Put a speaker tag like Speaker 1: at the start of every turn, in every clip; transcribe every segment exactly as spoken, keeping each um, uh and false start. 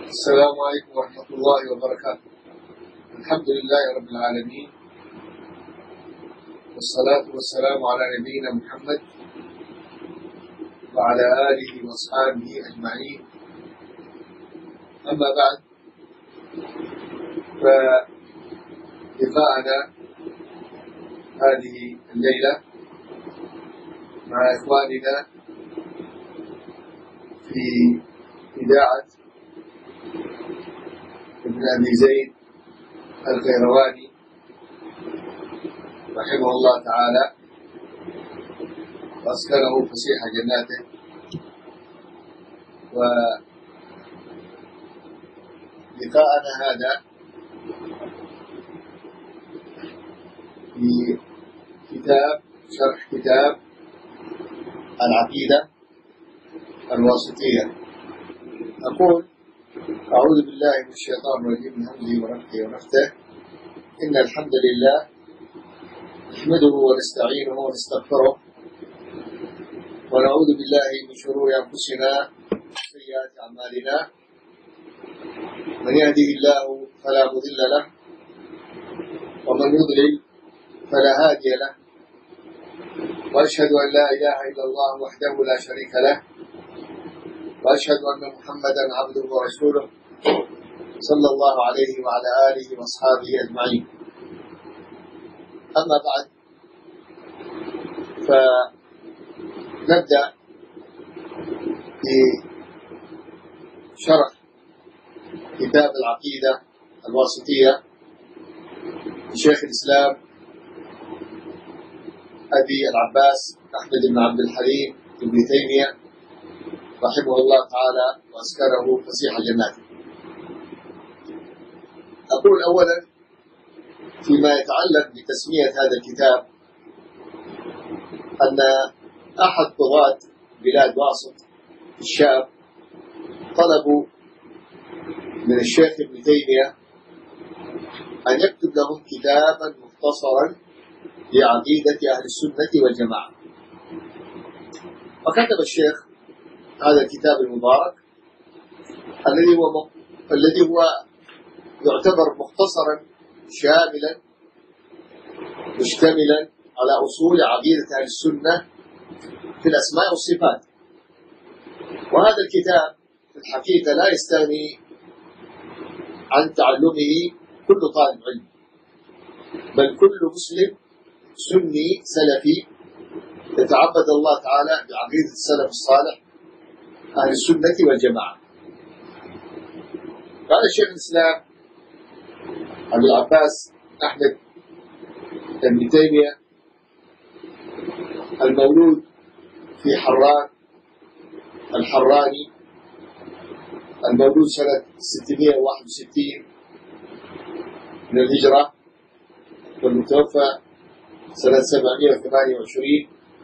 Speaker 1: السلام عليكم ورحمة الله وبركاته. الحمد لله رب العالمين، والصلاة والسلام على نبينا محمد وعلى آله وأصحابه أجمعين. أما بعد، فلقاءنا هذه الليلة مع إخواننا في إذاعة ابن أبي زيد القيرواني رحمه الله تعالى وأسكنه فسيح جناته. ولقاءنا هذا في كتاب شرح كتاب العقيدة الواسطية. أقول أعوذ بالله من الشيطان الرجيم من همزه ونفخه ونفثه. إن الحمد لله نحمده ونستعينه ونستغفره ونعوذ بالله من شرور أنفسنا وسيئات أعمالنا. من يهده الله فلا مضل له ومن يضلل فلا هادي له، وأشهد أن لا إله إلا الله وحده لا شريك له، وأشهد أن محمدا عبده ورسوله صلى الله عليه وعلى آله وأصحابه أجمعين. أما بعد، فنبدأ بشرح كتاب العقيدة الواسطية لشيخ الإسلام أبي العباس أحمد بن عبد الحليم بن تيمية رحمه الله تعالى وأسكنه فسيح جناته. أقول أولا فيما يتعلق بتسمية هذا الكتاب أن أحد طغاة بلاد واسط الشام طلبوا من الشيخ ابن تيمية أن يكتب لهم كتابا مختصرا لعقيدة أهل السنة والجماعة. فكتب الشيخ هذا الكتاب المبارك الذي هو م... الذي هو يعتبر مختصرا شاملا مشتملا على أصول عقيدة أهل السنة في الأسماء والصفات. وهذا الكتاب في الحقيقة لا يستغني عن تعلمه كل طالب علم، بل كل مسلم سني سلفي يتعبد الله تعالى بعقيدة السلف الصالح أهل السنة والجماعة. قال الشيخ الإسلام أبي العباس أحمد بن تيمية المولود في حران الحراني، المولود سنة ستمائة وواحد وستين من الهجرة، والمتوفى سنة سبعمائة وثمانية وعشرين.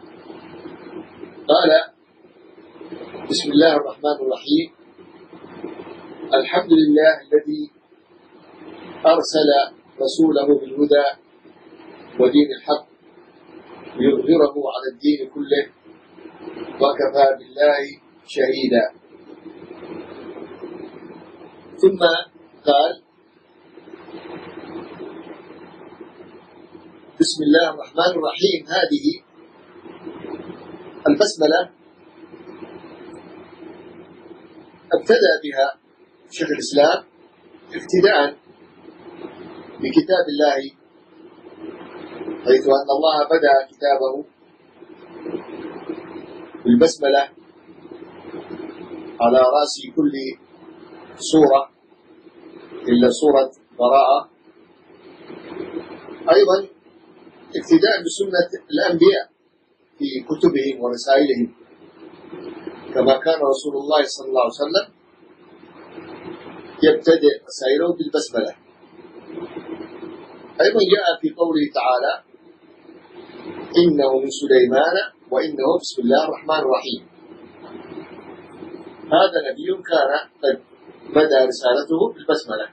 Speaker 1: قال: بسم الله الرحمن الرحيم. الحمد لله الذي أرسل رسوله بالهدى ودين الحق ليظهره على الدين كله وكفى بالله شهيدا. ثم قال: بسم الله الرحمن الرحيم. هذه البسملة ابتدأ بها شيخ الإسلام اقتداء بكتاب الله، حيث أن الله بدأ كتابه بالبسملة على رأس كل سورة إلا سورة براءة. أيضا اقتداء بسنة الأنبياء في كتبهم ورسائلهم، كما كان رسول الله صلى الله عليه وسلم يبتدئ رسائله بالبسملة. أيضا جاء في قوله تعالى: إنه من سليمان وإنه بسم الله الرحمن الرحيم. هذا نبي كان قد بدأ رسالته بالبسملة.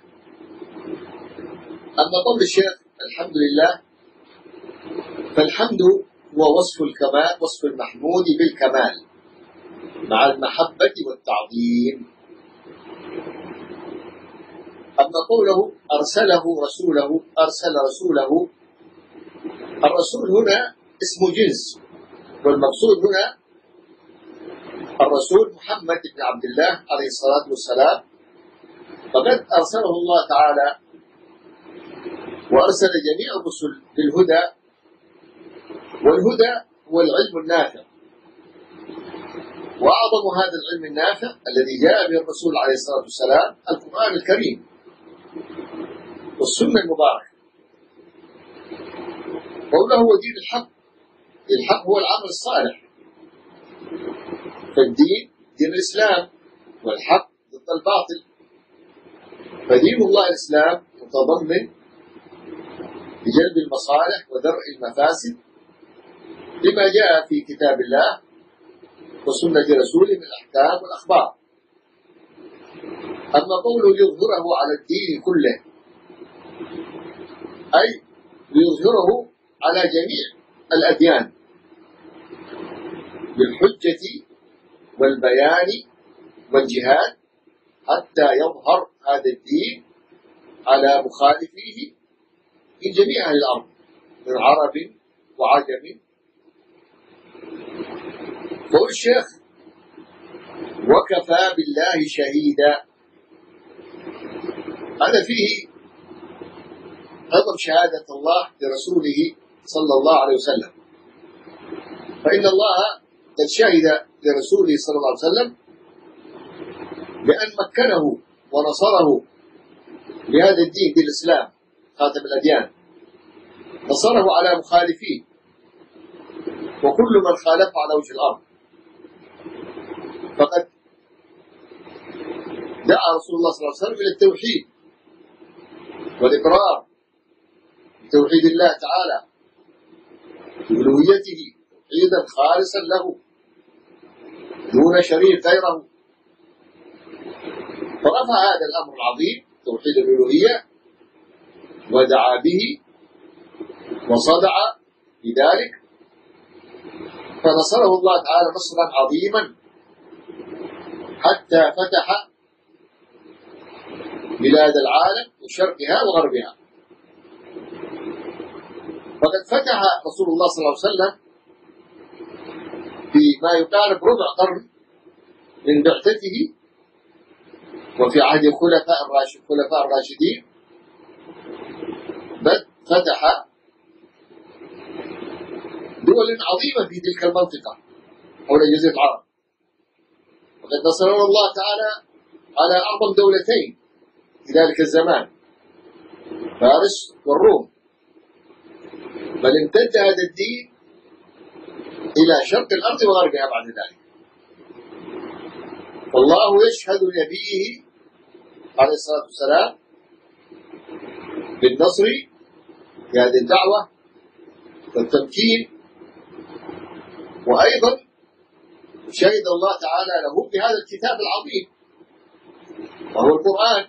Speaker 1: أما قول الشيخ الحمد لله، فالحمد هو وصف الكمال، وصف المحمود بالكمال مع المحبة والتعظيم. أما قوله أرسله رسوله، أرسل رسوله، الرسول هنا اسم جنس، والمقصود هنا الرسول محمد بن عبد الله عليه الصلاة والسلام، فقد أرسله الله تعالى وأرسل جميع الرسل بالهدى، والهدى هو العلم النافع، وأعظم هذا العلم النافع الذي جاء به الرسول عليه الصلاة والسلام القرآن الكريم والسنة المباركة. قوله هو دين الحق، الحق هو العمل الصالح، فالدين دين الإسلام، والحق ضد الباطل، فدين الله الإسلام متضمن بجلب المصالح ودرء المفاسد لما جاء في كتاب الله وسنة رسوله من الأحكام والأخبار. أما قوله ليظهره على الدين كله، أي ليظهره على جميع الأديان بالحجة والبيان والجهاد حتى يظهر هذا الدين على مخالفيه في جميع أهل الأرض من عرب وعجم. قول الشيخ وكفى بالله شهيدا، هذا فيه عظم شهادة الله لرسوله صلى الله عليه وسلم، فإن الله قد شهد لرسوله صلى الله عليه وسلم بأن مكنه ونصره بهذا الدين بالإسلام خاتم الأديان، نصره على مخالفيه وكل من خالفه على وجه الأرض. فقد دعا رسول الله صلى الله عليه وسلم إلى التوحيد والإقرار بتوحيد الله تعالى بألوهيته توحيدا خالصا له دون شريك غيره، فرفع هذا الأمر العظيم توحيد الألوهية ودعا به وصدع بذلك، فنصره الله تعالى نصرا عظيما حتى فتح بلاد العالم وشرقها وغربها. وقد فتح رسول الله صلى الله عليه وسلم فيما يقارب ربع قرن من بعثته وفي عهد الخلفاء الراشد الخلفاء الراشدين، بل فتح دول عظيمة في تلك المنطقة حول جزيرة العرب. وقد نصرنا الله تعالى على أعظم دولتين في ذلك الزمان، فارس والروم، بل امتد هذا الدين إلى شرق الأرض وغربها بعد ذلك. والله يشهد لنبيه عليه الصلاة والسلام بالنصر في هذه الدعوة والتمكين، وأيضا شهد الله تعالى له بهذا الكتاب العظيم وهو القرآن.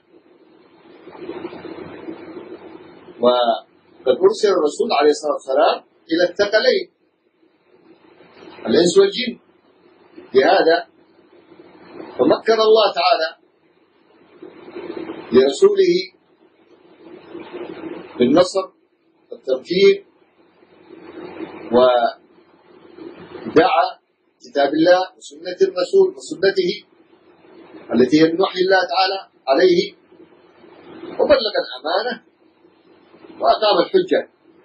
Speaker 1: وقد أرسل الرسول عليه الصلاة والسلام إلى الثقلين الإنس والجن بهذا، فمكن الله تعالى لرسوله بالنصر والتمكين، ودعا كتاب الله وسنة الرسول وسنته التي هي من وحي الله تعالى عليه، وبلغ الأمانة وأقام الحجة،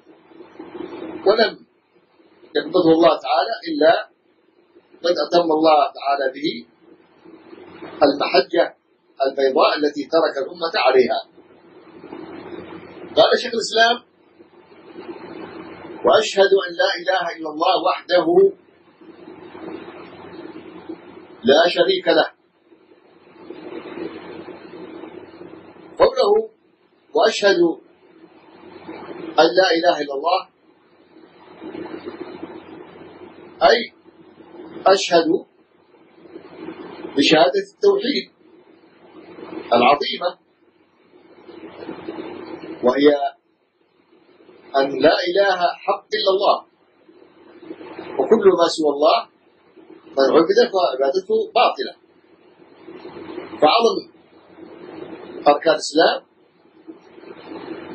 Speaker 1: ولم يقبضه الله تعالى إلا قد أتم الله تعالى به المحجة البيضاء التي ترك الأمة عليها. قال شيخ الإسلام وأشهد أن لا إله إلا الله وحده لا شريك له. قوله وأشهد أن لا إله إلا الله أي أشهد بشهادة التوحيد العظيمة، وهي أن لا إله حق إلا الله، وكل ما سوى الله من عبد فعبادته باطلة. فعظم أركان الإسلام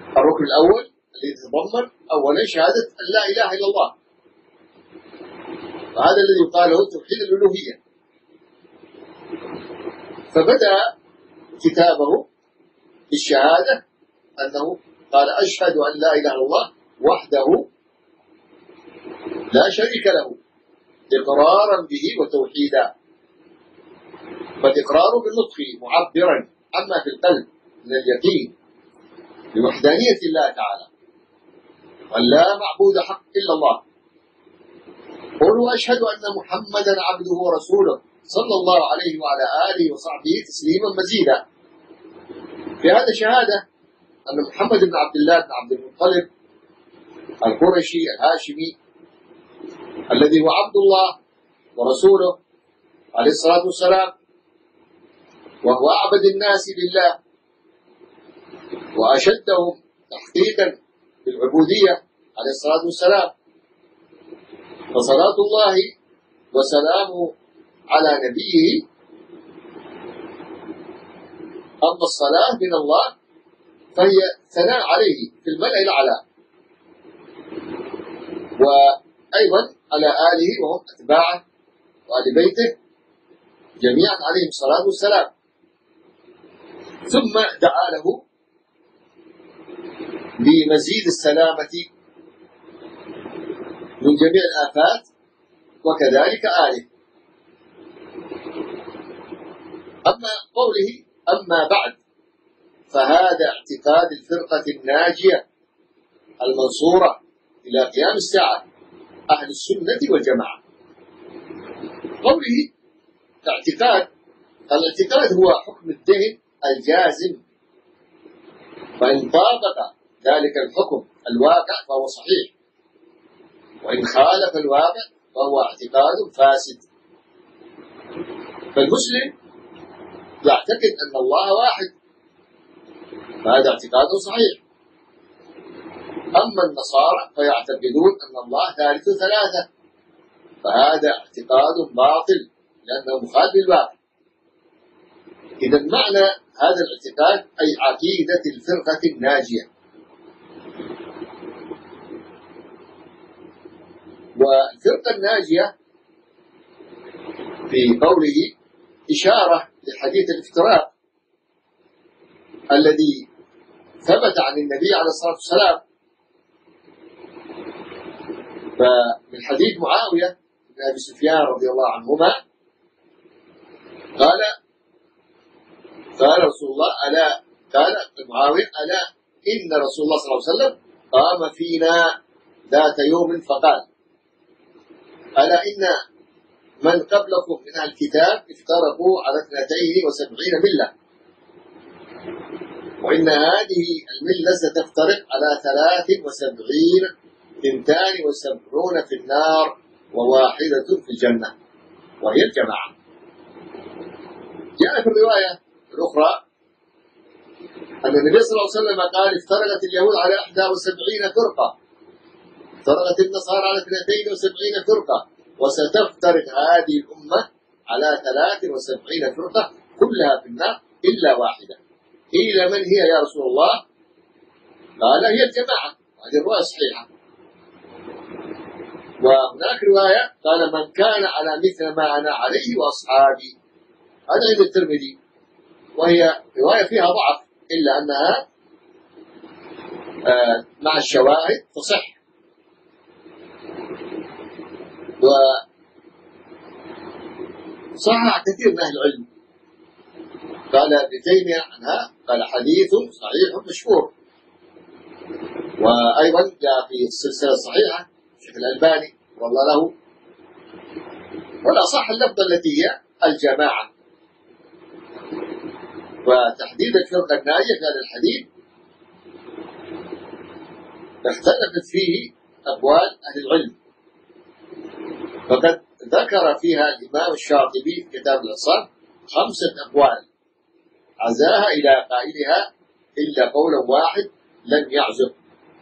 Speaker 1: الركن الأول الذي يتضمن أولا شهادة أن لا إله إلا الله، وهذا الذي يقال له توحيد الألوهية. فبدأ كتابه بالشهادة أنه قال أشهد أن لا إله إلا الله وحده لا شريك له إقرارا به وتوحيدا. فالإقرار بالنطق معبرا عما في القلب من اليقين بوحدانية الله تعالى وأن لا معبود حق إلا الله. قولوا أشهد أن محمدا عبده ورسوله صلى الله عليه وعلى آله وصحبه تسليما مزيدا. في هذا شهادة أن محمد بن عبد الله بن عبد المطلب القرشي الهاشمي الذي هو عبد الله ورسوله عليه الصلاة والسلام، وهو أعبد الناس لله وأشدهم تحقيقا بالعبودية عليه الصلاة والسلام. فصلاة الله وسلامه على نبيه، أما الصلاة من الله فهي ثناء عليه في الملأ الأعلى، وأيضا على آله وهم أتباعه وآل بيته جميعا عليهم الصلاة والسلام. ثم دعا له بمزيد السلامة من جميع الآفات وكذلك آله. أما قوله أما بعد فهذا اعتقاد الفرقة الناجية المنصورة إلى قيام الساعة أهل السنة والجماعة. قوله اعتقاد، الاعتقاد هو حكم الذهن الجازم، فإن طابق ذلك الحكم الواقع فهو صحيح، وإن خالف الواقع فهو اعتقاد فاسد. فالمسلم يعتقد أن الله واحد، فهذا اعتقاد صحيح. أما النصارى فيعتقدون أن الله ثالث ثلاثة، فهذا اعتقاد باطل لأنه مخالف للواقع. إذا معنى هذا الاعتقاد أي عقيدة الفرقة الناجية. والفرقة الناجية في قوله إشارة لحديث الافتراق الذي ثبت عن النبي عليه الصلاة والسلام. فمن حديث معاوية بن أبي سفيان رضي الله عنهما قال قال رسول الله ألا قال معاوية ألا إن رسول الله صلى الله عليه وسلم قام فينا ذات يوم فقال ألا إن من قبلكم من أهل الكتاب افترقوا على اثنتين وسبعين ملة، وإن هذه الملة ستفترق على ثلاث وسبعين، اثنتان وسبعون في النار وواحدة في الجنة وهي الجماعة. جاء في الرواية الأخرى أن النبي صلى الله عليه وسلم قال افترقت اليهود على إحدى وسبعين فرقة، افترقت النصارى على اثنتين وسبعين فرقة، وستفترق هذه الأمة على ثلاث وسبعين فرقة كلها في النار إلا واحدة. قيل من هي يا رسول الله؟ قال هي الجماعة. هذه الرواية صحيحة. وهناك رواية قال من كان على مثل ما أنا عليه وأصحابي، هذا عند الترمذي، وهي رواية فيها ضعف إلا أنها آه مع الشواهد تصح. وصحح كثير من أهل العلم. قال ابن تيمية عنها قال حديث صحيح مشهور، وأيضا جاء في السلسلة الصحيحة الشيخ الألباني والله له. ولا صح اللفظة التي هي الجماعة. وتحديد الفرقة الناجية في هذا الحديث اختلفت فيه أقوال أهل العلم، فقد ذكر فيها الإمام الشاطبي في كتاب الإحصان خمسة أقوال عزاها إلى قائلها إلا قولا واحد لم يعزب.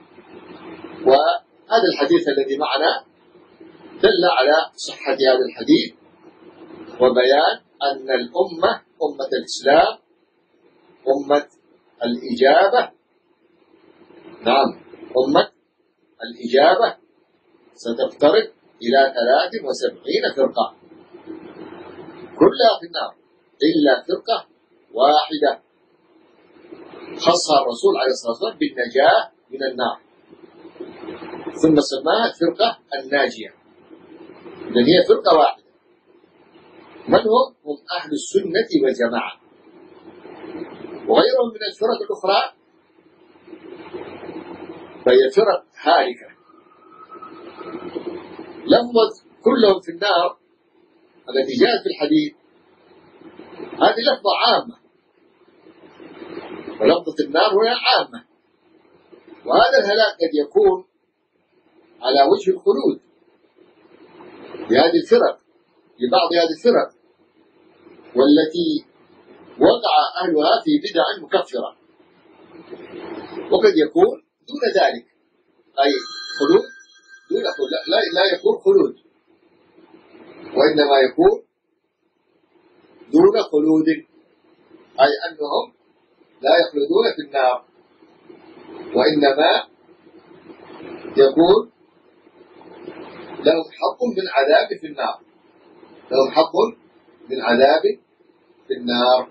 Speaker 1: وهذا الحديث الذي معنا دل على صحة هذا الحديث وبيان أن الأمة أمة الإسلام أمة الإجابة نعم، أمة الإجابة ستفترق إلى ثلاث وسبعين فرقة كلها في النار إلا فرقة واحدة خصها الرسول عليه الصلاة والسلام بالنجاة من النار، ثم سماها الفرقة الناجية. إذن هي فرقة واحدة. من هم؟ هم أهل السنة والجماعة، وغيرهم من الفرق الأخرى فهي فرق هالكة. لفظة كلهم في النار التي جاءت في الحديث هذه لفظة عامة، ولفظة النار هي عامة، وهذا الهلاك قد يكون على وجه الخلود لهذه الفرق، لبعض هذه الفرق والتي وقع أهلها في بدع مكفرة، وقد يكون دون ذلك أي خلود دون خلود، لا, لا يكون خلود، وإنما يكون دون خلود، أي أنهم لا يخلدون في النار، وإنما يكون لهم حظ من عذاب في النار، لهم حظ من عذاب في النار.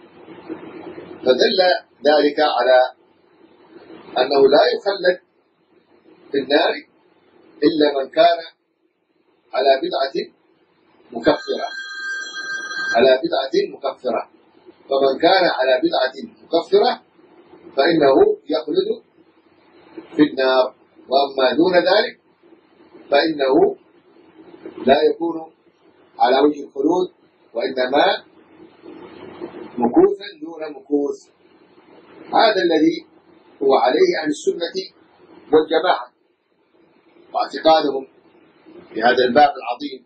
Speaker 1: فدل ذلك على أنه لا يخلد في النار إلا من كان على بدعة مكفرة، على بدعة مكفرة، فمن كان على بدعة مكفرة فإنه يخلد في النار، وأما دون ذلك فإنه لا يكون على وجه الخلود، وإنما مكوثا دون مكوث. هذا الذي هو عليه أهل السنة والجماعة، واعتقادهم في هذا الباب العظيم،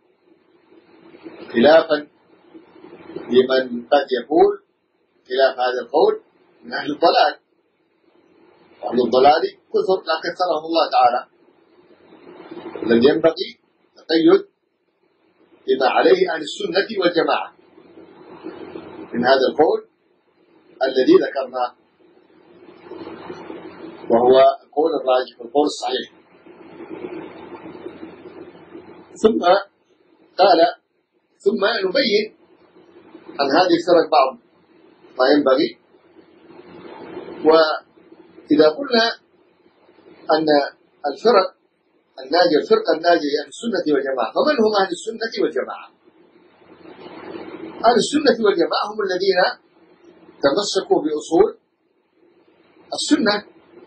Speaker 1: خلافا لمن قد يقول خلاف هذا القول من أهل الضلال، وأهل الضلال كثر لا كثرهم الله تعالى، الذي ينبغي التقيد بما عليه أهل السنة والجماعة من هذا القول الذي ذكرناه، وهو القول الراجح والقول الصحيح. ثم قال ثم نبين عن هذه الفرق بعض ما ينبغي. وإذا قلنا أن الفرق الناجية الفرقة الناجية أهل السنة والجماعة، فمن هم أهل السنة والجماعة؟ أهل السنة والجماعة هم الذين تمسكوا بأصول السنة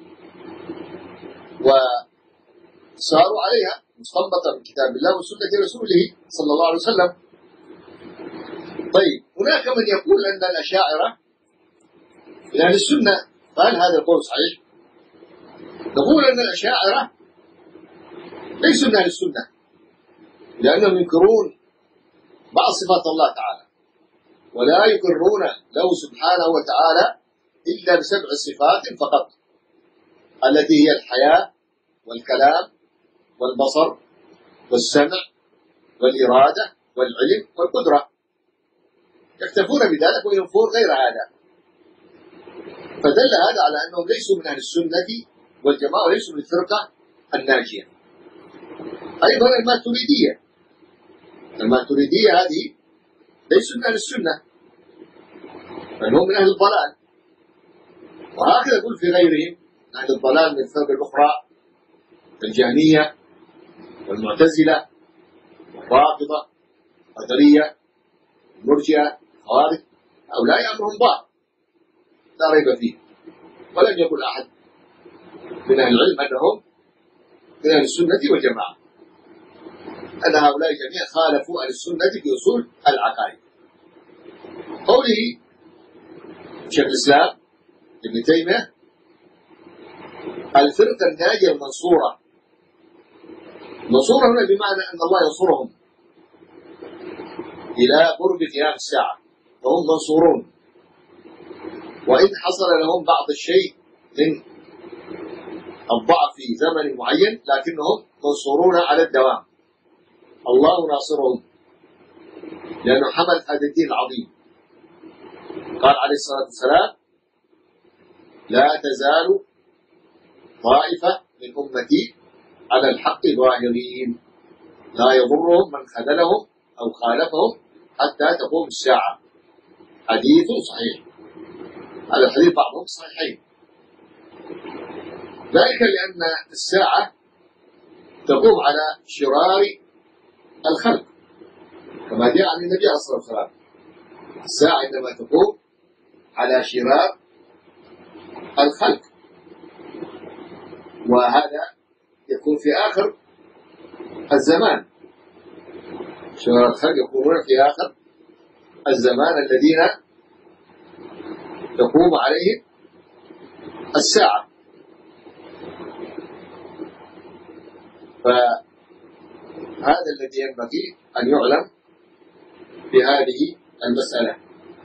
Speaker 1: وساروا عليها مستنبطة من كتاب الله وسنة رسوله صلى الله عليه وسلم. طيب، هناك من يقول أن الأشاعرة من أهل السنة، فهل هذا القول صحيح؟ نقول أن الأشاعرة ليسوا من أهل السنة، لأنهم ينكرون بعض صفات الله تعالى، ولا يقرون له سبحانه وتعالى إلا بسبع صفات فقط، التي هي الحياة والكلام والبصر والسمع والإرادة والعلم والقدرة، يكتفون بذلك وينفون غير هذا. فدل هذا على أنهم ليسوا من أهل السنة والجماعة وليسوا من الفرقة الناجية. أيضا الماتريدية، الماتريدية هذه ليسوا من أهل السنة، بل هم من أهل الضلال، وهكذا يقول في غيرهم من أهل الضلال من الفرق الأخرى الجهمية والمعتزلة والرافضة والقدرية المرجئة الخوارج، هؤلاء أمرهم ضار لا ريب فيه، ولم يقل أحد من أهل العلم أنهم من أهل السنة والجماعة، أن هؤلاء جميعا خالفوا أهل السنة في أصول العقائد. قوله شيخ الإسلام ابن تيمية الفرقة الناجية المنصورة، منصورة هنا بمعنى أن الله ينصرهم إلى قرب قيام الساعة، فهم منصورون، وإن حصل لهم بعض الشيء من الضعف في زمن معين لكنهم منصورون على الدوام، الله ناصرهم لأنه حمل هذا الدين العظيم. قال عليه الصلاة والسلام لا تزال طائفة من أمتي على الحق ظاهرين لا يضرهم من خذلهم أو خالفهم حتى تقوم الساعة. حديث صحيح. هذا الحديث بعضهم صحيحين، ذلك لأن الساعة تقوم على شرار الخلق كما جاء عن النبي عليه الصلاة والسلام. الساعة عندما تقوم على شرار الخلق، وهذا يكون في آخر الزمان. شرار الخلق يكونون في آخر الزمان الذين تقوم عليهم الساعة. فهذا الذي ينبغي أن يعلم بهذه المسألة.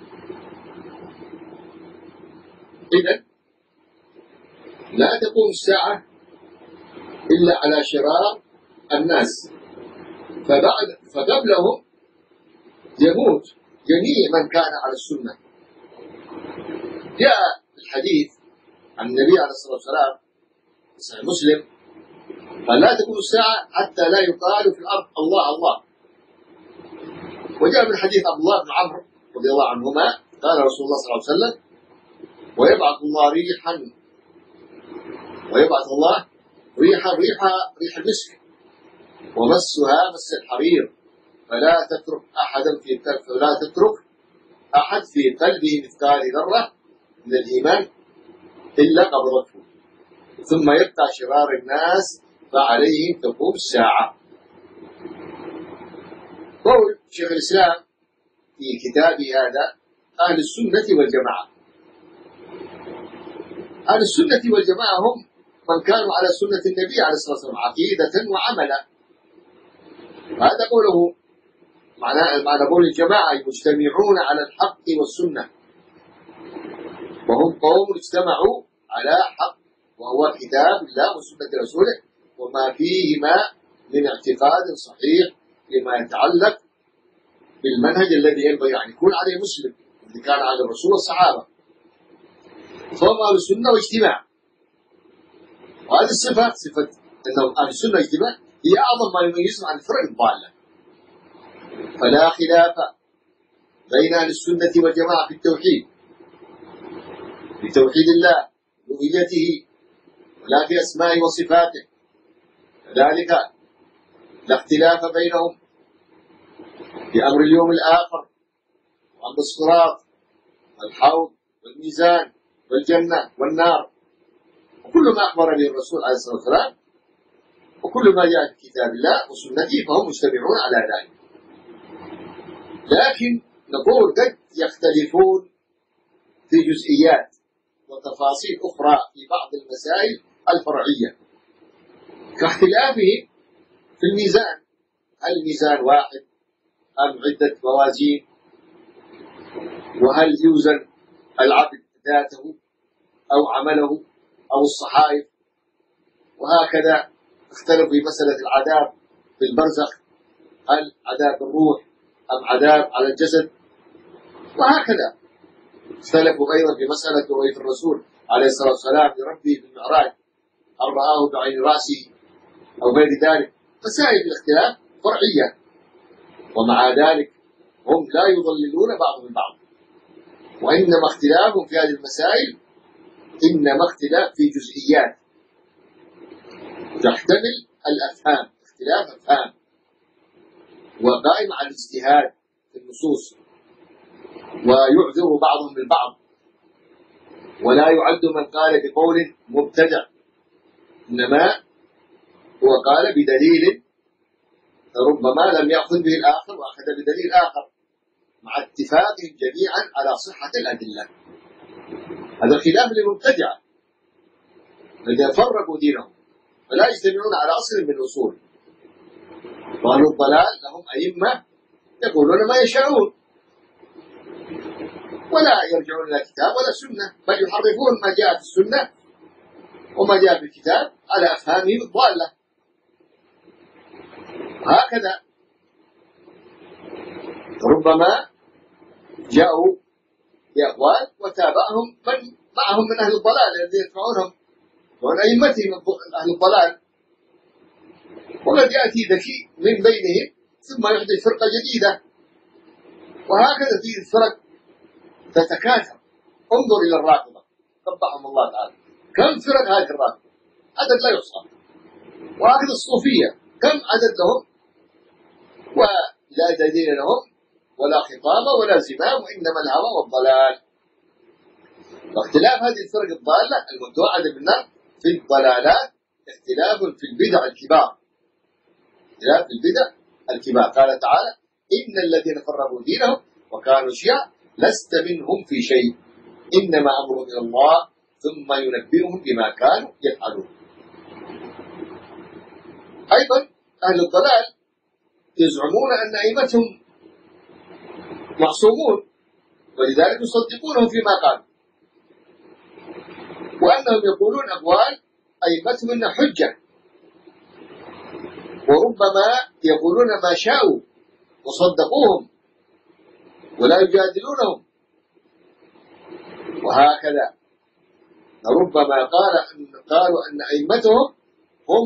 Speaker 1: إذن لا تقوم الساعة إلا على شرار الناس، فبعد فقبلهم يموت جميع من كان على السنة. جاء الحديث عن النبي عليه الصلاة والسلام في صحيح مسلم قال لا تكون الساعة حتى لا يقال في الأرض الله الله. وجاء من حديث عبد الله بن عمرو رضي الله عنهما قال رسول الله صلى الله عليه وسلم ويبعث الله ريحا ويبعث الله ريحا ريحا ريح المسك ومسها مس الحرير فلا تترك أحدا في فلا تترك أحد في قلبه مثقال ذرة من الإيمان إلا قبضته ثم يبقى شرار الناس فعليهم تقوم الساعة. قول شيخ الإسلام في كتابه هذا أهل السنة والجماعة. أهل السنة والجماعة هم من كانوا على سنة النبي عليه الصلاة والسلام عقيدة وعملا. هذا قوله معنى معنى قول الجماعة يجتمعون على الحق والسنة، وهم قوم اجتمعوا على حق وهو كتاب الله وسنة رسوله وما فيهما من اعتقاد صحيح لما يتعلق بالمنهج الذي ينبغي أن يكون عليه مسلم الذي كان على الرسول والصحابة. فهم أهل السنة واجتماع، وهذه الصفة صفة أنهم أهل السنة واجتماع هي أعظم ما يميزهم عن الفرق الضالة. فلا خلاف بين أهل السنة والجماعة في التوحيد في توحيد الله وربوبيته ولا في أسماء وصفاته. كذلك لا اختلاف بينهم في أمر اليوم الآخر وأمر الصراط والحوض والميزان والجنة والنار وكل ما أخبر به الرسول عليه الصلاة والسلام وكل ما جاء في كتاب الله وسنته فهم مجتمعون على ذلك. لكن نقول قد يختلفون في جزئيات وتفاصيل أخرى في بعض المسائل الفرعية كاختلافهم في الميزان، هل الميزان واحد أم عدة موازين، وهل يوزن العبد ذاته أو عمله أو الصحائف، وهكذا اختلفوا في مسألة العذاب في البرزخ، هل عذاب الروح أم عذاب على الجسد، وهكذا اختلفوا أيضا في مسألة رؤية الرسول عليه الصلاة والسلام لربه في المعراج هل رآه بعين رأسه أو غير ذلك. مسائل الاختلاف فرعية، ومع ذلك هم لا يضللون بعضهم البعض، وإنما اختلافهم في هذه المسائل إنما اختلاف في جزئيات تحتمل الأفهام، اختلاف أفهام وقائم على الاجتهاد في النصوص، ويعذر بعضهم بالبعض، ولا يعد من قال بقول مبتدع، إنما هو قال بدليل ربما لم يأخذ به الآخر وأخذ بدليل آخر مع اتفاقهم جميعا على صحة الأدلة. هذا خلاف للمبتدعة الذين فرقوا دينهم فلا يجتمعون على أصل من الأصول. وأهل الضلال لهم أئمة يقولون ما يشاءون ولا يرجعون إلى كتاب ولا سنة، بل يحرفون ما جاء في السنة وما جاء في الكتاب على أفهامهم الضالة. هكذا ربما جاءوا بأقوال وتابعهم من معهم من أهل الضلال الذين يدفعونهم وعن أئمتهم أهل الضلال، وقد يأتي ذكي من بينهم ثم يحدث فرقة جديدة، وهكذا في الفرق تتكاثر. انظر إلى الرافضة قبحهم الله تعالى، كم فرق هذه الرافضة؟ عدد لا يحصى. وهكذا الصوفية كم عدد لهم؟ ولا دليل لهم ولا خطاب ولا زمام، وإنما الهوى والضلال. واختلاف هذه الفرق الضالة المتوعدة بالنار في الضلالات اختلاف في البدع الكبار، اختلاف في البدع الكبار. قال تعالى: إن الذين فرقوا دينهم وكانوا شيعا لست منهم في شيء إنما أمرهم إلى الله ثم ينبئهم بما كانوا يفعلون. أيضا أهل الضلال يزعمون أن أئمتهم معصومون، ولذلك يصدقونهم فيما قالوا، وأنهم يقولون أقوال أئمتهم إنها حجة، وربما يقولون ما شاءوا وصدقوهم ولا يجادلونهم. وهكذا ربما قال أن قالوا أن أئمتهم هم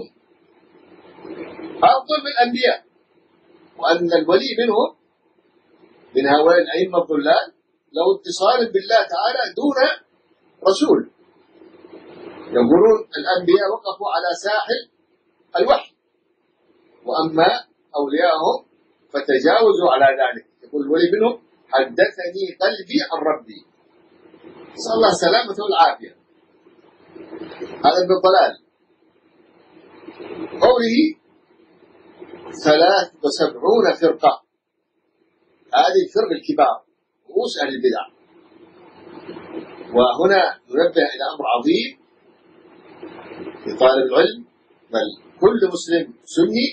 Speaker 1: أفضل من الأنبياء، وأن الولي منهم من هؤلاء الأئمة الضلال له اتصال بالله تعالى دون رسول. يقولون الأنبياء وقفوا على ساحل الوحي، وأما أولياءهم فتجاوزوا على ذلك. يقول الولي منهم: حدثني قلبي عن ربي. نسأل الله السلامة والعافية. هذا من الضلال. قوله ثلاث وسبعون فرقة، هذه الفرق الكبار رؤوس أهل البدع. وهنا ننبه إلى أمر عظيم لطالب العلم، بل كل مسلم سني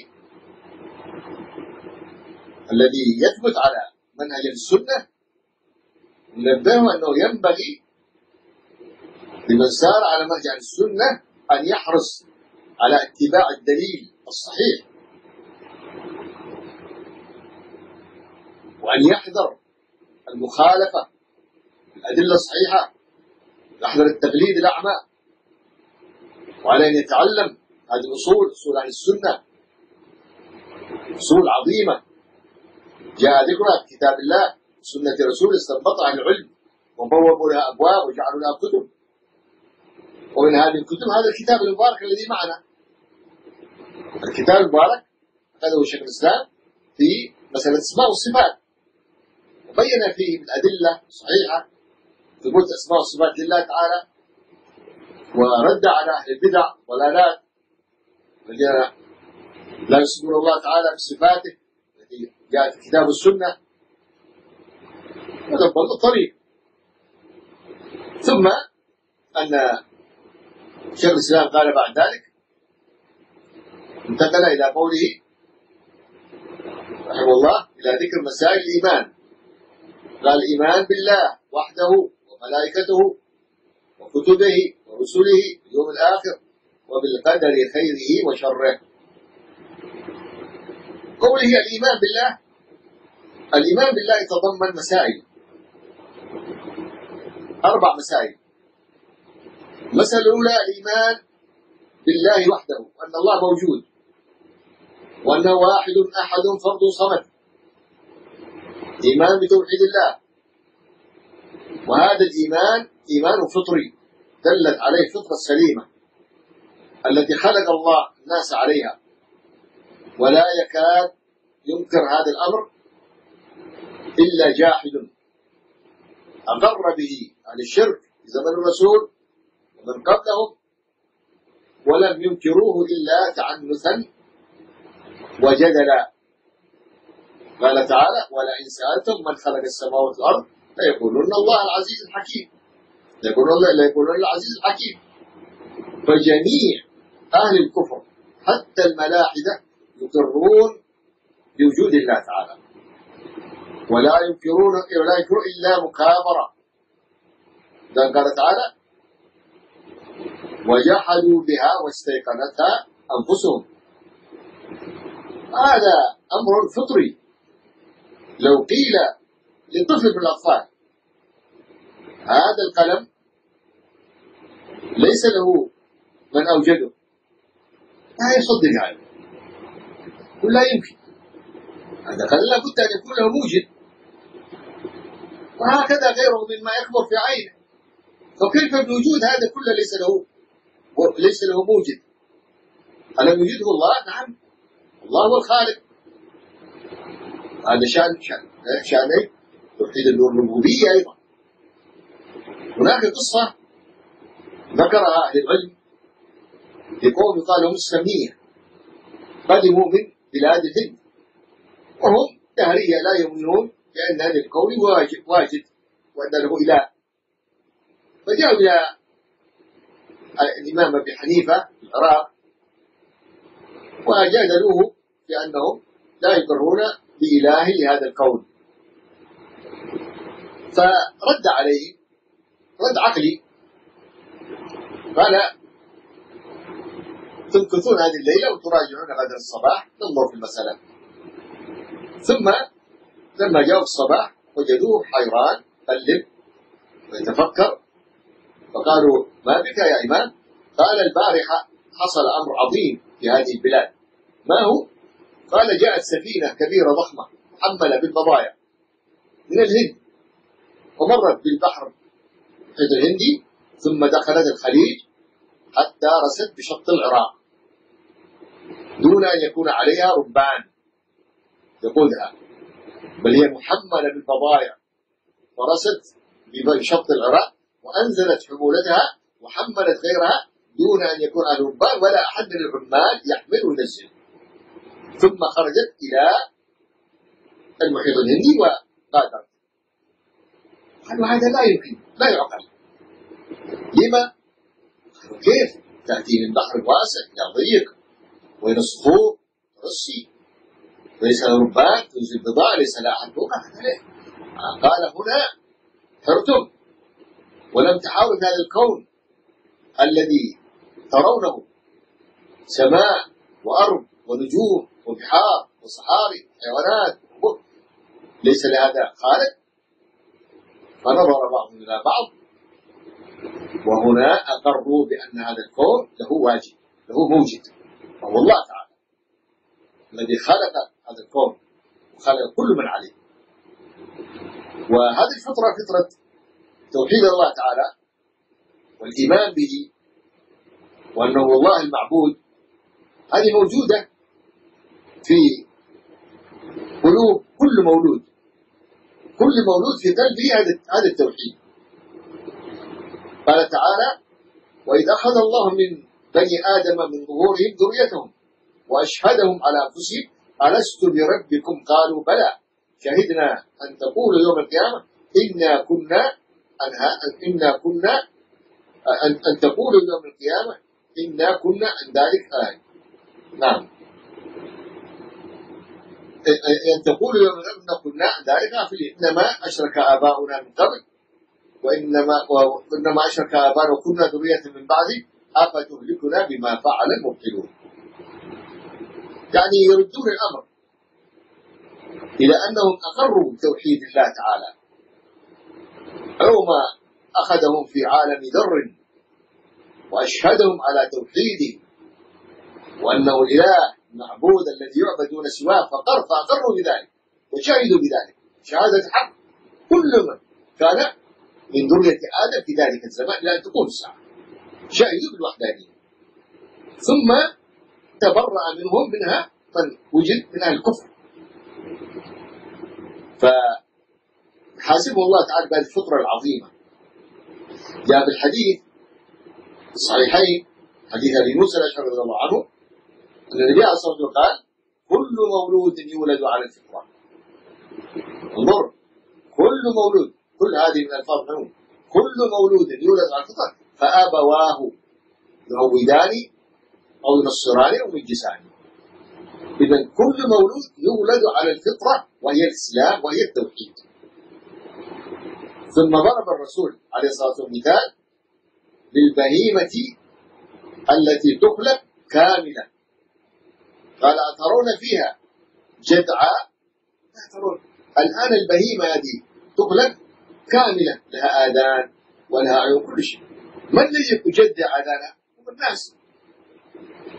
Speaker 1: الذي يثبت على منهج السنة، ننبهه أنه ينبغي لمن سار على منهج السنة أن يحرص على اتباع الدليل الصحيح، وأن يحذر المخالفة بالأدلة الصحيحة، يحذر التقليد الأعمى، وعلى أن يتعلم هذه الأصول، أصول عن السنة، أصول عظيمة جاء ذكرها في كتاب الله وسنة رسوله، استنبطها عن العلم وبوبوا لها أبواب وجعلوا لها كتب. ومن هذه الكتب هذا الكتاب المبارك الذي معنا، الكتاب المبارك أخذه شيخ الإسلام في مسألة الأسماء والصفات، وبين فيه بالأدلة الصحيحة ثبوت أسماء والصفات لله تعالى، ورد على أهل البدع والضلالات الذين لا يصدقون الله تعالى بصفاته التي جاءت في كتاب السنة، هذا هو الطريق. ثم أن شيخ الإسلام قال بعد ذلك، انتقل إلى قوله رحمه الله إلى ذكر مسائل الإيمان. قال: الإيمان بالله وحده وملائكته وكتبه ورسله واليوم الآخر وبالقدر خيره وشره. قوله الإيمان بالله، الإيمان بالله يتضمن مسائل، أربع مسائل. المسألة الأولى الإيمان بالله وحده، وأن الله موجود، وأنه واحد أحد فرد صمد، إيمان بتوحيد الله. وهذا الإيمان إيمان فطري دلت عليه الفطرة السليمة التي خلق الله الناس عليها، ولا يكاد ينكر هذا الأمر إلا جاحد أقر به عن الشرك في زمن الرسول ومن قبله، ولم ينكروه إلا تعنثا وجدلا. قال تعالى: ولئن سألتم من خلق السماوات والأرض ليقولون الله العزيز الحكيم، ليقولون الله ليقولون العزيز الحكيم. فجميع أهل الكفر حتى الملاحدة يقرون بوجود الله تعالى، ولا ينكرون ولا ينكرون إلا مكابرة. قال تعالى: وجحدوا بها واستيقنتها أنفسهم. هذا أمر فطري. لو قيل لطفل من الأطفال هذا القلم ليس له من أوجده؟ لا يصدق هذا، يقول لا يمكن، هذا قال لا بد أن يكون له موجد، وهكذا غيره مما يكبر في عينه. فكيف بوجود هذا كله ليس له ليس له موجد؟ ألم يوجده الله؟ نعم، الله هو الخالق. هذا شأن شأن شأن توحيد الربوبية. أيضا هناك قصة ذكرها أهل العلم لقوم يقال لهم السمية، قدموا من بلاد الهند وهم دهرية لا يؤمنون بأن هذا الكون واجد واجد وأن له إله، فجاءوا إلى الإمام أبي حنيفة في العراق وجادلوه بأنهم لا يقرون بإله لهذا الكون، فرد عليه رد عقلي، قال تمكثون هذه الليلة وتراجعون غدا الصباح ننظر في المسألة. ثم لما جاءوا الصباح وجدوه حيران قلب ويتفكر، فقالوا ما بك يا إمام؟ قال البارحة حصل أمر عظيم في هذه البلاد. ما هو؟ قال جاءت سفينة كبيرة ضخمة محملة بالبضائع من الهند ومرت بالبحر الهندي ثم دخلت الخليج حتى رست بشط العراق دون أن يكون عليها ربان يقودها، بل هي محملة بالبضائع فرست بشط العراق وأنزلت حمولتها وحملت غيرها دون أن يكون على ربان ولا أحد من العمال يحمل وينزل، ثم خرجت إلى المحيط الهندي وقاتلت. قالوا هذا لا يمكن، لا يعقل. لما؟ قالوا كيف تأتي من بحر واسع إلى ضيق وين الصخور رصي وليس له ربان تنزل بضاعة ليس لها أحد فوقها؟ قال هنا حرتم ولم تحاول هذا الكون الذي ترونه سماء وأرض ونجوم وبحار وصحاري وحيوانات ليس لهذا خالق. فنظر بعضهم إلى بعض وهنا أقروا بأن هذا الكون له واجب له موجد وهو الله تعالى الذي خلق هذا الكون وخلق كل من عليه. وهذه الفطرة فطرة توحيد الله تعالى والإيمان به وأنه الله المعبود، هذه موجودة في قلوب كل مولود، كل مولود في قلبه هذا التوحيد. قال تعالى وإذ أخذ الله من بني آدم من ظهورهم ذريتهم وأشهدهم على أنفسهم ألست بربكم قالوا بلى شهدنا أن تقولوا يوم القيامة إنا كنا أنها إنا كنا أن, أن تقولوا يوم القيامة إنا كنا عن ذلك آية. نعم، أن تقولوا يوم القيامة كنا عن ذلك آية، إنما أشرك آباؤنا من قبل وإنما وإنما أشرك آباؤنا وكنا ذرية من بعده أفتهلكنا بما فعل المبطلون. يعني يردون الأمر إلى أنهم أقروا بتوحيد الله تعالى يوم أخذهم في عالم ذر وأشهدهم على توحيده وأنه الإله المعبود الذي يعبد دون سواه، فقر فأقروا بذلك وشهدوا بذلك شهادة حق كل من كان من ذرية آدم في ذلك الزمان إلى أن تقوم الساعة، شهدوا بالوحدانية. ثم تبرأ منهم منها من وجد من أهل الكفر، فحاسبه الله تعالى بهذه الفطرة العظيمة. جاء بالحديث الصحيحين حديث أبي موسى الأشعري رضي الله عنه أن النبي عليه الصلاة والسلام قال كل مولود يولد على الفطرة. انظر، كل مولود، كل هذه من الألفاظ منهم، كل مولود يولد على الفطرة فأبواه يهوداني أو ينصراني أو يمجساني. إذا كل مولود يولد على الفطرة وهي الإسلام وهي التوحيد. ثم ضرب الرسول عليه الصلاة والسلام مثال بالبهيمة التي تخلق كاملة، قال أترون فيها جدعاء؟ لا ترون. الآن البهيمة هذه تخلق كاملة، لها آذان ولها عيون كل شيء، ما الذي يجدع آذانها؟ هم الناس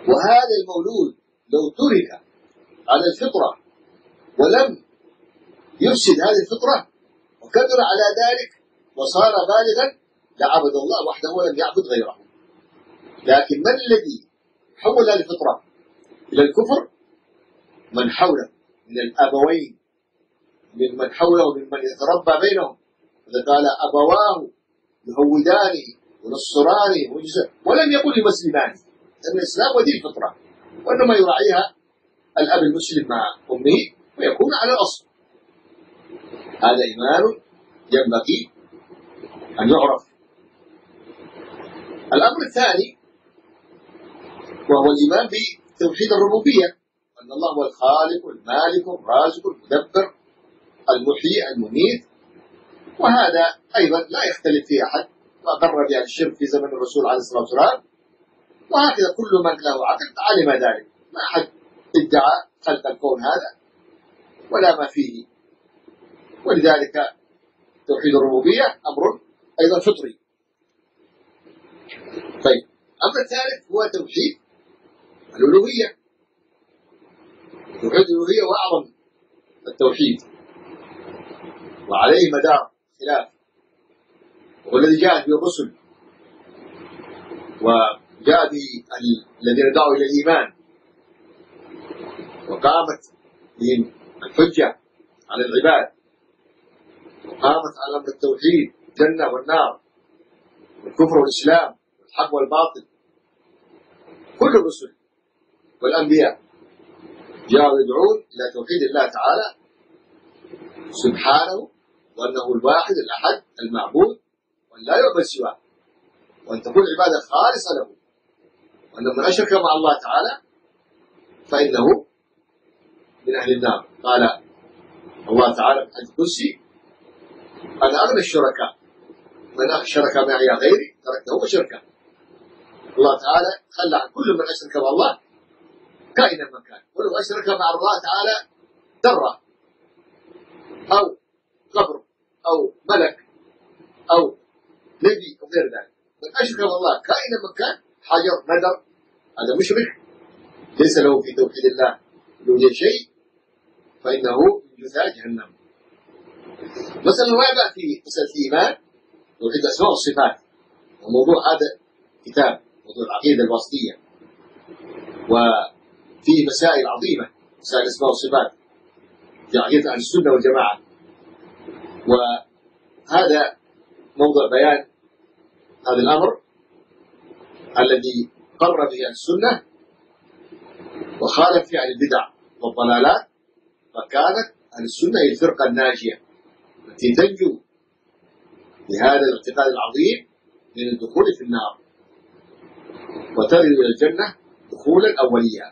Speaker 1: وهذا المولود لو ترك على الفطرة ولم يفسد هذه الفطرة وكبر على ذلك وصار بالغا لعبد الله وحده ولم يعبد غيره. لكن من الذي حول هذه الفطرة إلى الكفر؟ من حوله من الأبوين، من من حوله ومن من يتربى بينهم. إذا قال أبواه يهودانه ونصرانه ولم يقل يمسلمانه، لأن الإسلام ودين الفطرة، وإنما يراعيها الأب المسلم مع أمه ويكون على الأصل. هذا إيمان ينبغي أن يعرف. الأمر الثاني وهو الإيمان بتوحيد الربوبية، أن الله هو الخالق والمالك والرازق والمدبر المحيي المميت، وهذا أيضا لا يختلف فيه أحد، وأقر بها الشرك في زمن الرسول عليه الصلاة والسلام، وهكذا كل من له عقل علم ذلك، ما أحد ادعى خلق الكون هذا ولا ما فيه. ولذلك توحيد الربوبية أمر أيضا فطري. طيب، الأمر الثالث هو توحيد الألوهية. توحيد الألوهية هو أعظم التوحيد وعليه مدار خلاف، وهو الذي جاءت به الرسل وجاء به الذين دعوا إلى الإيمان وقامت بهم الحجة على العباد، وقامت على أمر التوحيد الجنة والنار والكفر والإسلام والحق والباطل. كل الرسل والأنبياء جاءوا يدعون إلى توحيد الله تعالى سبحانه، وأنه الواحد الأحد المعبود، وأن لا يعبد سواه، وأن تكون العبادة خالصة له، وأن من أشرك مع الله تعالى فإنه من أهل النار. قال الله تعالى في الحديث القدسي: أنا أغنى الشركاء، من أشرك معي غيري تركته وشركه. الله تعالى خلى عن كل من أشرك مع الله كائنا من كان، ولو أشرك مع الله تعالى ذرة أو قبر أو ملك أو نبي أو غير ذلك، من أشرك مع الله كائنا من كان، حجر مدر، هذا مشرك ليس له في توحيد الله له شيء، فإنه من جثاء جهنم. مثلا الرابع في مسألة الإيمان توحيد الأسماء والصفات، وموضوع هذا كتاب موضوع العقيدة الواسطية، وفيه مسائل عظيمة، مسائل الأسماء والصفات في عقيدة أهل السنة والجماعة، وهذا موضوع بيان هذا الأمر الذي قر به أهل السنة وخالف فيه عن البدع والضلالات، فكانت أهل السنة هي الفرقة الناجية التي تنجو بهذا الاعتقاد العظيم من الدخول في النار وترد إلى الجنة دخولا أوليا،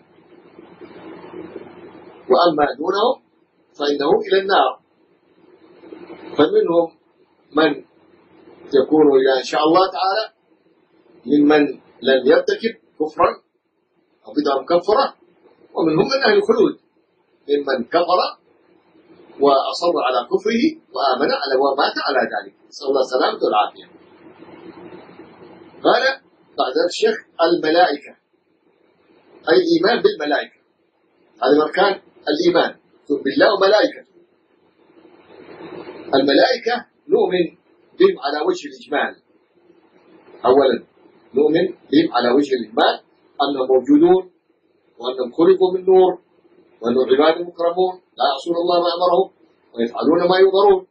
Speaker 1: وأما دونهم فإنه إلى النار. فمنهم من يكون إلى إن شاء الله تعالى ممن لم يرتكب كفرا أو بدعة مكفرة، ومنهم من أهل الخلود ممن كفر وأصر على كفره وآمن على ومات على ذلك، نسأل الله السلامة والعافية. قال بعد الشيخ: الملائكة، أي الإيمان بالملائكة، هذا أركان الإيمان بالله وملائكته. الملائكة نؤمن بهم على وجه الإجمال. أولا نؤمن بهم على وجه الإجمال أنهم موجودون، وأنهم خلقوا من نور، وأنهم عباد مكرمون لا يعصون الله ما أمرهم ويفعلون ما يؤمرون،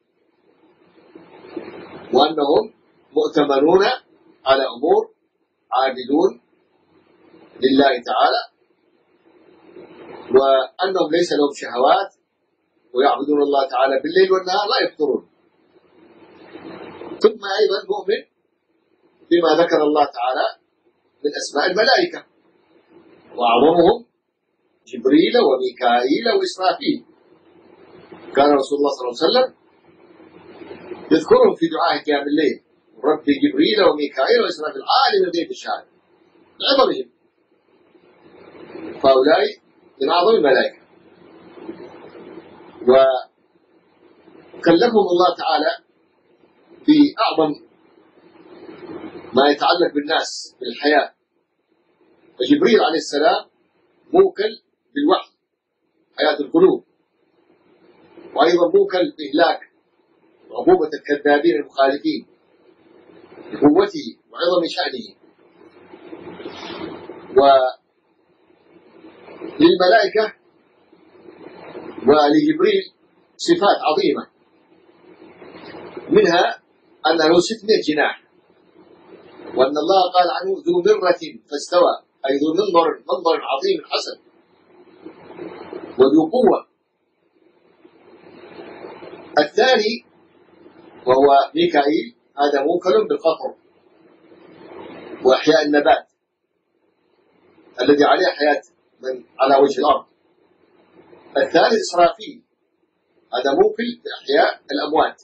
Speaker 1: وأنهم مؤتمنون على أمور عابدون لله تعالى، وأنهم ليس لهم شهوات ويعبدون الله تعالى بالليل والنهار لا يفطرون. ثم أيضا نؤمن بما ذكر الله تعالى من أسماء الملائكة، وأعظمهم جبريل وميكائيل وإسرافيل. كان رسول الله صلى الله عليه وسلم يذكرهم في دعاء قيام الليل: ربي جبريل وميكائيل وإسرافيل عالم الغيب الشهادة، لعظمهم، فهؤلاء من أعظم الملائكة. وكلفهم الله تعالى بأعظم ما يتعلق بالناس بالحياة وجبريل عليه السلام موكل بالوحي حياة القلوب، وأيضا موكل بإهلاك عقوبة الكذابين المخالفين لقوته وعظم شأنه. وللملائكة ولجبريل صفات عظيمة، منها أن له ستمائة جناح، وأن الله قال عنه ذو مرة فاستوى، أي ذو منظر منظر عظيم حسن وذو قوة. الثاني وهو ميكائيل، هذا موكل بالقطر وإحياء النبات الذي عليه حياة من على وجه الأرض. الثالث إسرافيل، هذا موكل بإحياء الأموات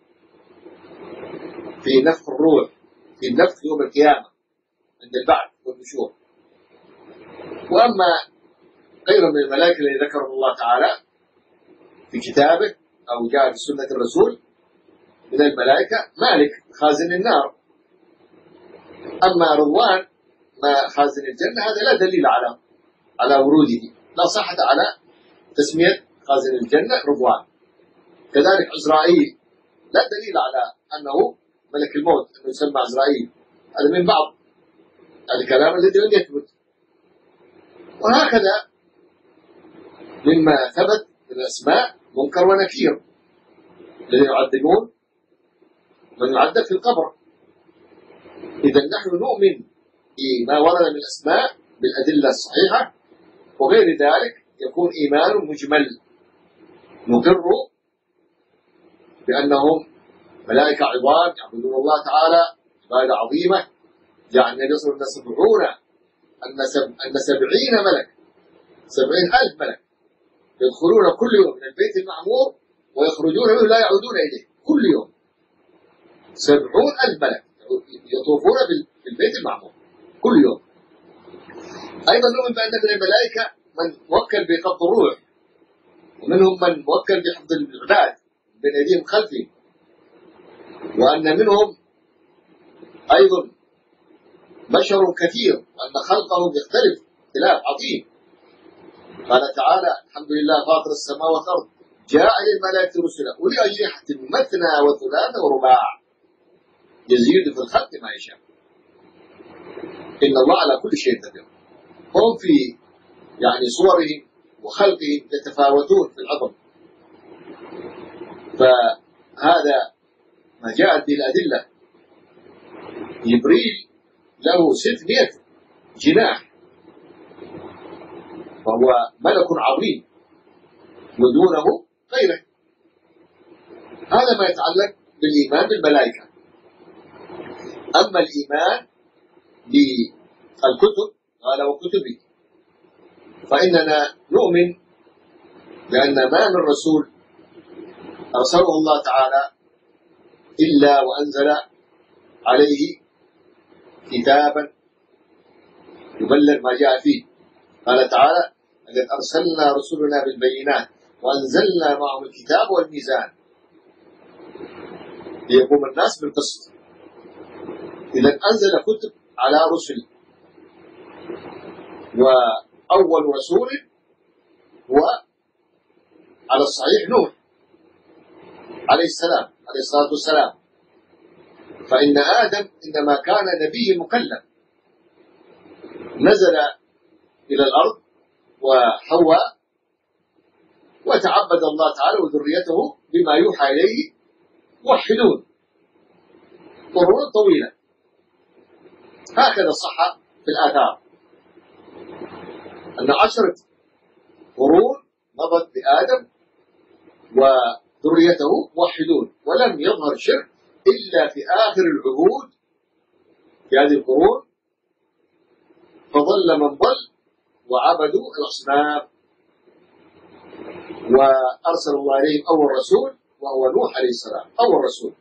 Speaker 1: في نفخ الروح، في النفخ يوم القيامة عند البعث والنشور. وأما غير من الملائكة الذي ذكرهم الله تعالى في كتابه أو جاء في سنة الرسول من الملائكة مالك خازن النار. أما رضوان ما خازن الجنة هذا لا دليل على على وروده، لا صحة على تسمية خازن الجنة رضوان. كذلك عزرائيل لا دليل على أنه ملك الموت أنه يسمى عزرائيل، هذا من بعض الكلام الذي لم يثبت. وهكذا مما ثبت من الأسماء منكر ونكير الذين يعذبون من يعذب في القبر. إذا نحن نؤمن بما ورد من الأسماء بالأدلة الصحيحة، وغير ذلك يكون إيمان مجمل نقر بأنهم ملائكة عظام يعبدون الله تعالى عبادة عظيمة. جاء النبي صلى الله عليه وسلم سبعون أن سبعين ملك سبعين ألف ملك يدخلون كل يوم من البيت المعمور ويخرجون منه لا يعودون إليه كل يوم. سبعون ألف ملك يطوفون بالبيت المعمور كل يوم. أيضا نؤمن بأن من الملائكة من موكل بقبض الروح، ومنهم من موكل بحفظ العباد بين أيديهم خلفهم، وأن منهم أيضا بشر كثير وأن خلقهم يختلف اختلاف عظيم. قال تعالى الحمد لله فاطر السماوات والأرض جاعل الملائكة رسلا أولي أجنحة مثنى وثلاث ورباع يزيد في الخلق ما يشاء إن الله على كل شيء قدير. هم في يعني صورهم وخلقهم يتفاوتون في العظم. فهذا ما جاءت به الأدلة. جبريل له ستمائة جناح وهو ملك عظيم ودونه غيره. هذا ما يتعلق بالإيمان بالملائكة. أما الإيمان بالكتب قال وكتبه، فإننا نؤمن بأن ما من رسول أرسله الله تعالى إلا وأنزل عليه كتابا يبلغ ما جاء فيه. قال تعالى لقد أرسلنا رسلنا بالبينات وأنزلنا معهم الكتاب والميزان ليقوم الناس بالقسط. إذا أنزل كتب على رسل، وأول رسول هو على الصحيح نوح عليه السلام عليه الصلاة والسلام. فإن آدم إنما كان نبي مكلم نزل إلى الأرض وحواء وتعبد الله تعالى وذريته بما يوحى إليه موحدون قرون طويلة. هكذا صح في الآثار أن عشرة قرون مضت بآدم وذريته موحدون، ولم يظهر شرك إلا في آخر العهود في هذه القرون، فظل من ضل وعبدوا الأصنام. وأرسل الله عليهم أول رسول وهو نوح عليه السلام أول رسول.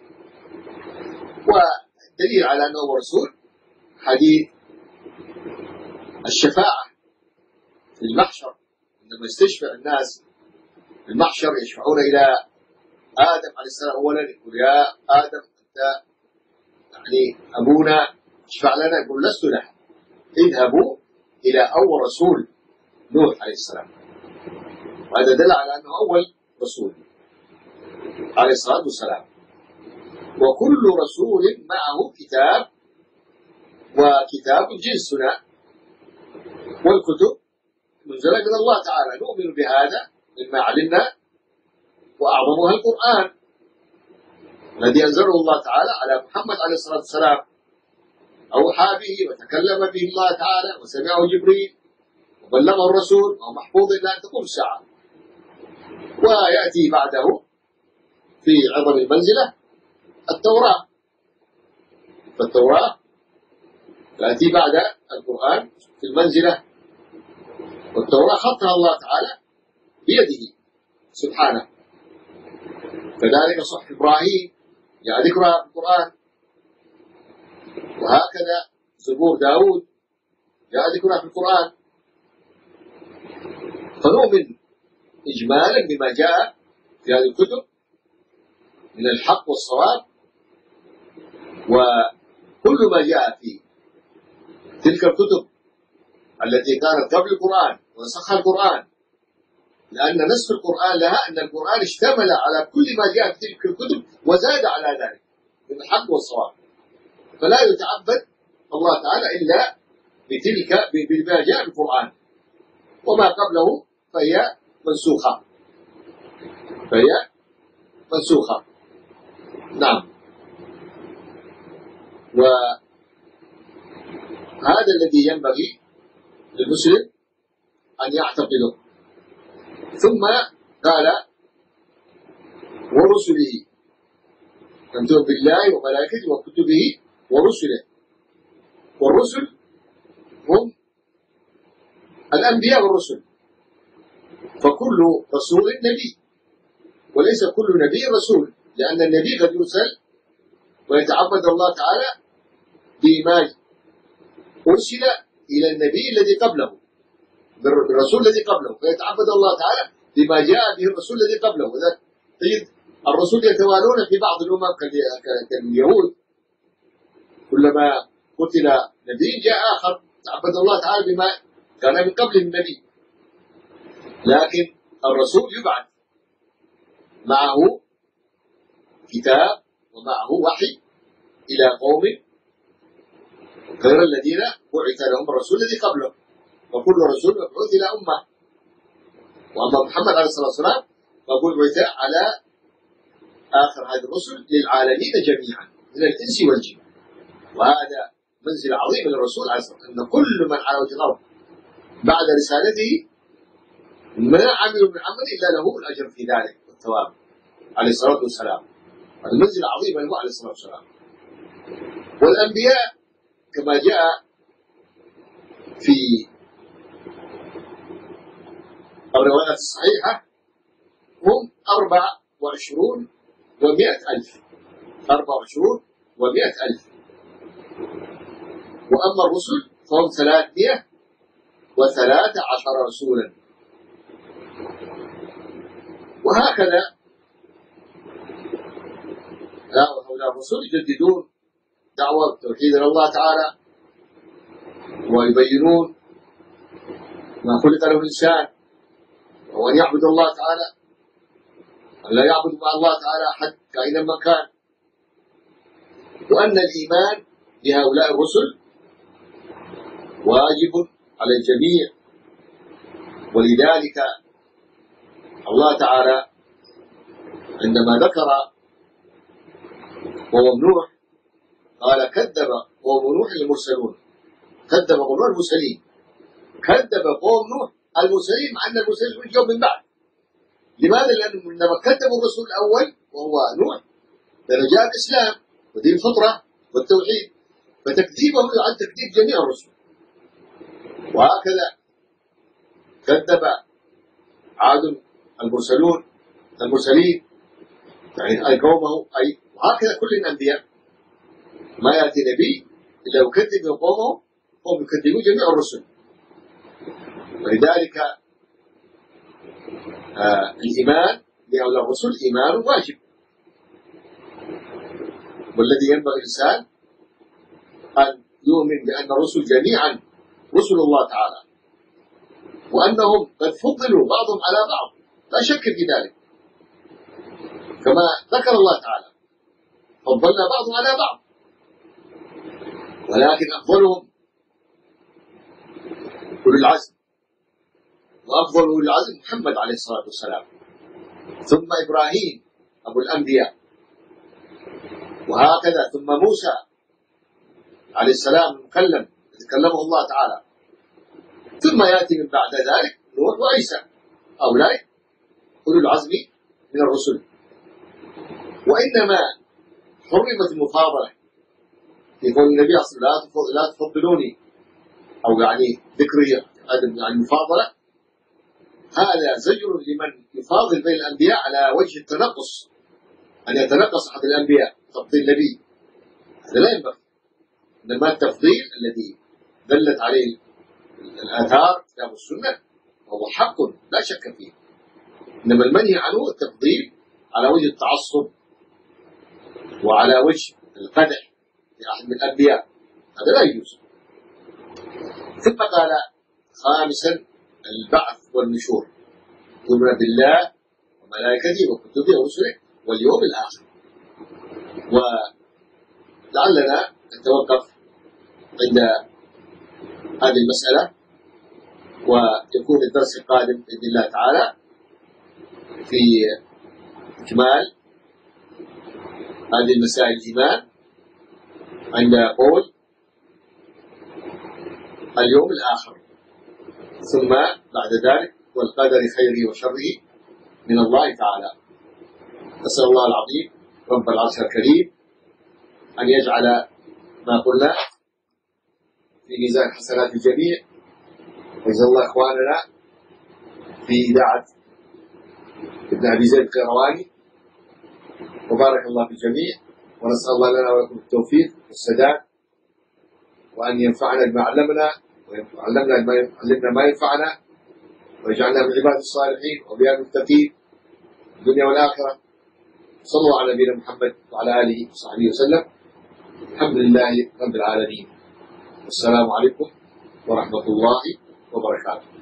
Speaker 1: ودليل على أنه أول رسول حديث الشفاعة في المحشر، عندما يستشفع الناس في المحشر يشفعون إلى آدم عليه السلام أولا، يقول يا آدم أنت يعني أبونا اشفع لنا، يقول لست له، اذهبوا إلى أول رسول نوح عليه السلام، وهذا دل على أنه أول رسول عليه الصلاة والسلام. وكل رسول معه كتاب، وكتاب جنسنا، والكتب منزلة من الله تعالى، نؤمن بهذا مما علمنا، وأعظمها القرآن الذي أنزله الله تعالى على محمد عليه الصلاة والسلام، أوحى به وتكلم به الله تعالى وسمعه جبريل وبلغه الرسول، وهو محفوظ إلى أن تقوم الساعة. ويأتي بعده في عظم المنزلة التوراة، فالتوراة تأتي بعد القرآن في المنزلة، والتوراة خطها الله تعالى بيده سبحانه. كذلك صحف إبراهيم جاء ذكرها في القرآن، وهكذا زبور داود جاء ذكرها في القرآن. فنؤمن إجمالا بما جاء في هذه الكتب من الحق والصواب، وكل ما جاء في تلك الكتب التي كانت قبل القرآن ونسخها القرآن، لأن نسخ القرآن لها أن القرآن اشتمل على كل ما جاء في تلك الكتب وزاد على ذلك من الحق والصواب، فلا يتعبد الله تعالى إلا بتلك بما جاء في القرآن، وما قبله فهي منسوخة فهي منسوخة نعم. وهذا الذي ينبغي للمسلم أن يعتقده. ثم قال ورسله، أن تؤمن بالله وملائكته وكتبه ورسله، والرسل هم الأنبياء والرسل، فكل رسول نبي، وليس كل نبي رسول، لأن النبي قد يرسل ويتعبد الله تعالى بما أرسل إلى النبي الذي قبله، بالرسول الذي قبله، فيتعبد الله تعالى بما جاء به الرسول الذي قبله. وذلك تجد الرسول يتوالون في بعض الأمم كاليهود، كلما قتل نبي جاء آخر تعبد الله تعالى بما كان من قبل النبي. لكن الرسول يبعث معه كتاب ومعه وحي إلى قوم غير الذين بعث لهم الرسول الذي قبله، وكل رسول مبعوث إلى أمة. وأما محمد عليه الصلاة والسلام فقل بعث على آخر هذه الرسل للعالمين جميعا من الإنس والجن، وهذا منزل عظيم للرسول عليه الصلاة والسلام، أن كل من على وجه الأرض بعد رسالته ما عملوا من عمل إلا له الأجر في ذلك والثواب عليه الصلاة والسلام. هذا منزل عظيم له عليه الصلاة والسلام. والأنبياء كما جاء في الروايات الصحيحة هم أربع وعشرون ومائة ألف أربع وعشرون ومائة ألف، وأما الرسل فهم ثلاثمائة وثلاثة عشر رسولا. وهكذا هؤلاء الرسل يجددون دعوة توحيد الله تعالى، ويبينون ما خلق له الإنسان، وهو أن يعبد الله تعالى، أن لا يعبد مع الله تعالى أحد كائنا ما كان، وأن الإيمان بهؤلاء الرسل واجب على الجميع. ولذلك الله تعالى عندما ذكر قوم نوح قال كذب قوم نوح المرسلون، كذب قوم نوح المرسلين، كذب قوم نوح المرسلين مع أن المرسلين جاءوا من بعد. لماذا؟ لأنهم عندما كذبوا الرسول الأول وهو نوح لأنه جاء الإسلام ودين الفطرة والتوحيد، فتكذيبه عن تكذيب جميع الرسل. وهكذا كذب عاد المرسلون المرسلين يعني أي قومه، أي وهكذا كل الأنبياء ما يأتي نبي إلا يكذب قومه وهم يكذبون جميع الرسل. ولذلك آه الإيمان بهؤلاء الرسل إيمان واجب، والذي ينبغي الإنسان أن يؤمن بأن الرسل جميعا رسل الله تعالى، وأنهم قد فضلوا بعضهم على بعض، لا شك في ذلك، كما ذكر الله تعالى فضلنا بعضهم على بعض، ولكن أفضلهم أولو العزم، وأفضل أولي العزم محمد عليه الصلاة والسلام، ثم إبراهيم أبو الأنبياء، وهكذا ثم موسى عليه السلام المكلم كلمه الله تعالى، ثم يأتي من بعد ذلك نوح وعيسى، هؤلاء أولو العزم من الرسل. وإنما حرمت المفاضلة في قول النبي صلى الله عليه وسلم لا تفضلوني، أو يعني ذكر عدم يعني المفاضلة، هذا زجر لمن يفاضل بين الأنبياء على وجه التنقص، أن يتنقص أحد الأنبياء تفضيل نبي، هذا لا ينبغي. إنما التفضيل الذي دلت عليه الآثار كتاب السنة هو حق لا شك فيه، إنما المنهي عنه التفضيل على وجه التعصب وعلى وجه القدح في أحد من الأنبياء، هذا لا يجوز. ثم قال خامسا البعث والنشور، تؤمن بالله وملائكته وكتبه ورسله واليوم الآخر. ولعلنا نتوقف عند هذه المسألة، ويكون الدرس القادم بإذن الله تعالى في إكمال هذه المسائل الإيمان عند قول اليوم الآخر، ثم بعد ذلك والقدر خيره وشره من الله تعالى. نسأل الله العظيم رب العرش الكريم أن يجعل ما قلنا في ميزان حسنات الجميع، ويجزا الله إخواننا في إذاعة ابن أبي زيد القيرواني، وبارك الله في الجميع، ونسأل الله لنا ولكم التوفيق والسداد، وأن ينفعنا بما علمنا، وعلمنا علمنا ما ينفعنا، ويجعلنا من عباد الصالحين وبيان المتقين في الدنيا والآخرة. صلى الله على نبينا محمد وعلى آله وصحبه وسلم. الحمد لله رب العالمين، والسلام عليكم ورحمة الله وبركاته.